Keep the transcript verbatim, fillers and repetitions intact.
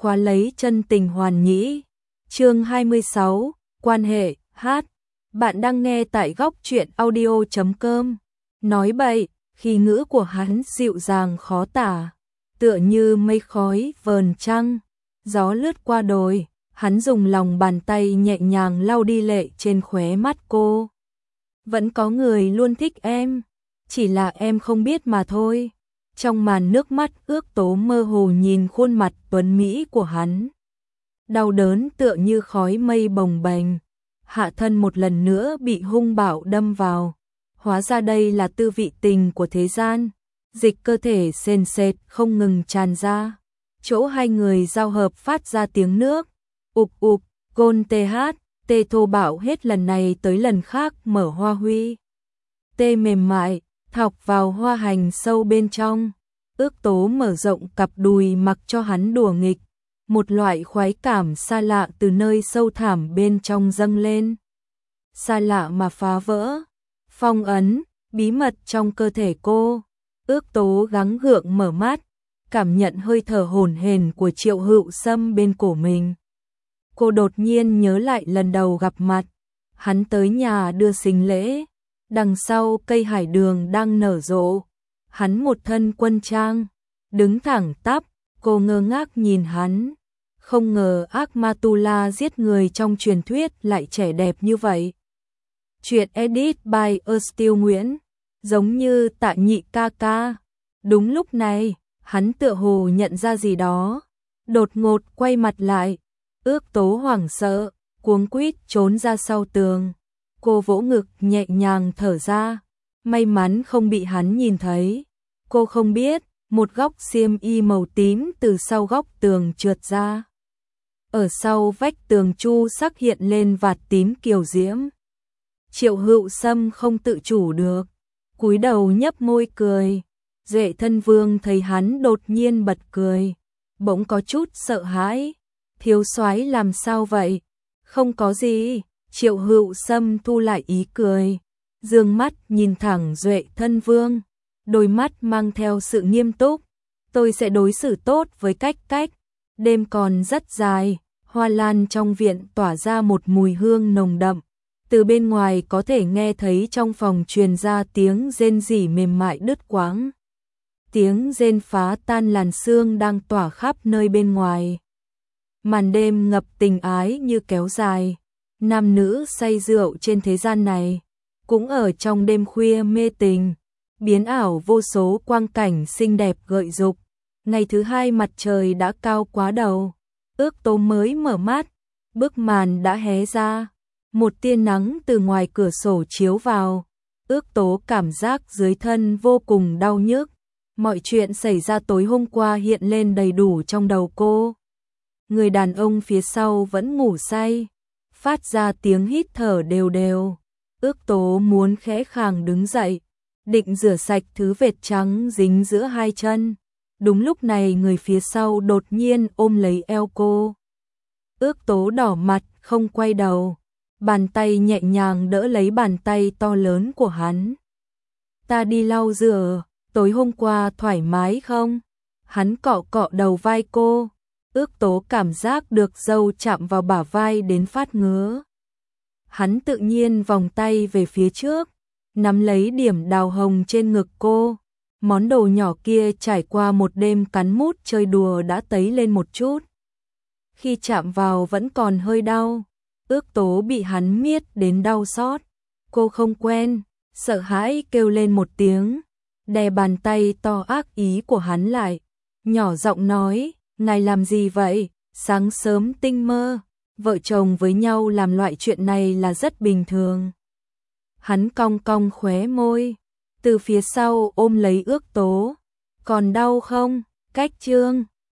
khóa lấy chân tình hoàn nhĩ. Chương hai mươi sáu, quan hệ, hát. Bạn đang nghe tại góc truyện audio chấm com. Nói bậy, khí ngữ của hắn dịu dàng khó tả, tựa như mây khói vờn trăng, gió lướt qua đồi, hắn dùng lòng bàn tay nhẹ nhàng lau đi lệ trên khóe mắt cô. Vẫn có người luôn thích em, chỉ là em không biết mà thôi. Trong màn nước mắt, Ước Tố mơ hồ nhìn khuôn mặt tuấn mỹ của hắn. Đau đớn tựa như khói mây bồng bềnh, hạ thân một lần nữa bị hung bạo đâm vào. Hóa ra đây là tư vị tình của thế gian, dịch cơ thể sền sệt không ngừng tràn ra. Chỗ hai người giao hợp phát ra tiếng nước, ục ục, gôn tê hát, tê thô bạo hết lần này tới lần khác mở hoa huy. Tê mềm mại, thọc vào hoa hành sâu bên trong. Ước Tố mở rộng cặp đùi mặc cho hắn đùa nghịch. Một loại khoái cảm xa lạ từ nơi sâu thẳm bên trong dâng lên. Xa lạ mà phá vỡ, phong ấn, bí mật trong cơ thể cô. Ước Tố gắng gượng mở mắt, cảm nhận hơi thở hổn hển của Triệu Hữu Sâm bên cổ mình. Cô đột nhiên nhớ lại lần đầu gặp mặt, hắn tới nhà đưa sinh lễ, đằng sau cây hải đường đang nở rộ. Hắn một thân quân trang, đứng thẳng tắp, cô ngơ ngác nhìn hắn. Không ngờ ác ma tu la giết người trong truyền thuyết lại trẻ đẹp như vậy. Chuyện edit by Estill Nguyễn, giống như Tạ Nhị ca ca. Đúng lúc này, hắn tựa hồ nhận ra gì đó, đột ngột quay mặt lại. Ước Tố hoảng sợ, cuống quýt trốn ra sau tường. Cô vỗ ngực nhẹ nhàng thở ra, may mắn không bị hắn nhìn thấy. Cô không biết, một góc xiêm y màu tím từ sau góc tường trượt ra. Ở sau vách tường chu sắc hiện lên vạt tím kiều diễm. Triệu Hữu Sâm không tự chủ được, cúi đầu nhấp môi cười. Duệ Thân Vương thấy hắn đột nhiên bật cười, bỗng có chút sợ hãi. Thiếu soái làm sao vậy? Không có gì. Triệu Hữu Sâm thu lại ý cười, dương mắt nhìn thẳng Duệ Thân Vương, đôi mắt mang theo sự nghiêm túc. Tôi sẽ đối xử tốt với Cách Cách. Đêm còn rất dài, hoa lan trong viện tỏa ra một mùi hương nồng đậm. Từ bên ngoài có thể nghe thấy trong phòng truyền ra tiếng rên rỉ mềm mại đứt quãng. Tiếng rên phá tan làn sương đang tỏa khắp nơi bên ngoài. Màn đêm ngập tình ái như kéo dài. Nam nữ say rượu trên thế gian này, cũng ở trong đêm khuya mê tình, biến ảo vô số quang cảnh xinh đẹp gợi dục. Ngày thứ hai mặt trời đã cao quá đầu, Ước Tố mới mở mắt, bức màn đã hé ra, một tia nắng từ ngoài cửa sổ chiếu vào. Ước Tố cảm giác dưới thân vô cùng đau nhức, mọi chuyện xảy ra tối hôm qua hiện lên đầy đủ trong đầu cô. Người đàn ông phía sau vẫn ngủ say, phát ra tiếng hít thở đều đều. Ước Tố muốn khẽ khàng đứng dậy, định rửa sạch thứ vệt trắng dính giữa hai chân. Đúng lúc này người phía sau đột nhiên ôm lấy eo cô. Ước Tố đỏ mặt không quay đầu, bàn tay nhẹ nhàng đỡ lấy bàn tay to lớn của hắn. Ta đi lau rửa, tối hôm qua thoải mái không? Hắn cọ cọ đầu vai cô. Ước Tố cảm giác được râu chạm vào bả vai đến phát ngứa. Hắn tự nhiên vòng tay về phía trước, nắm lấy điểm đào hồng trên ngực cô. Món đồ nhỏ kia trải qua một đêm cắn mút chơi đùa đã tấy lên một chút. Khi chạm vào vẫn còn hơi đau. Ước Tố bị hắn miết đến đau xót. Cô không quen, sợ hãi kêu lên một tiếng, đè bàn tay to ác ý của hắn lại, nhỏ giọng nói, ngài làm gì vậy? Sáng sớm tinh mơ, vợ chồng với nhau làm loại chuyện này là rất bình thường. Hắn cong cong khóe môi, từ phía sau ôm lấy Ước Tố. Còn đau không? Cách Trương,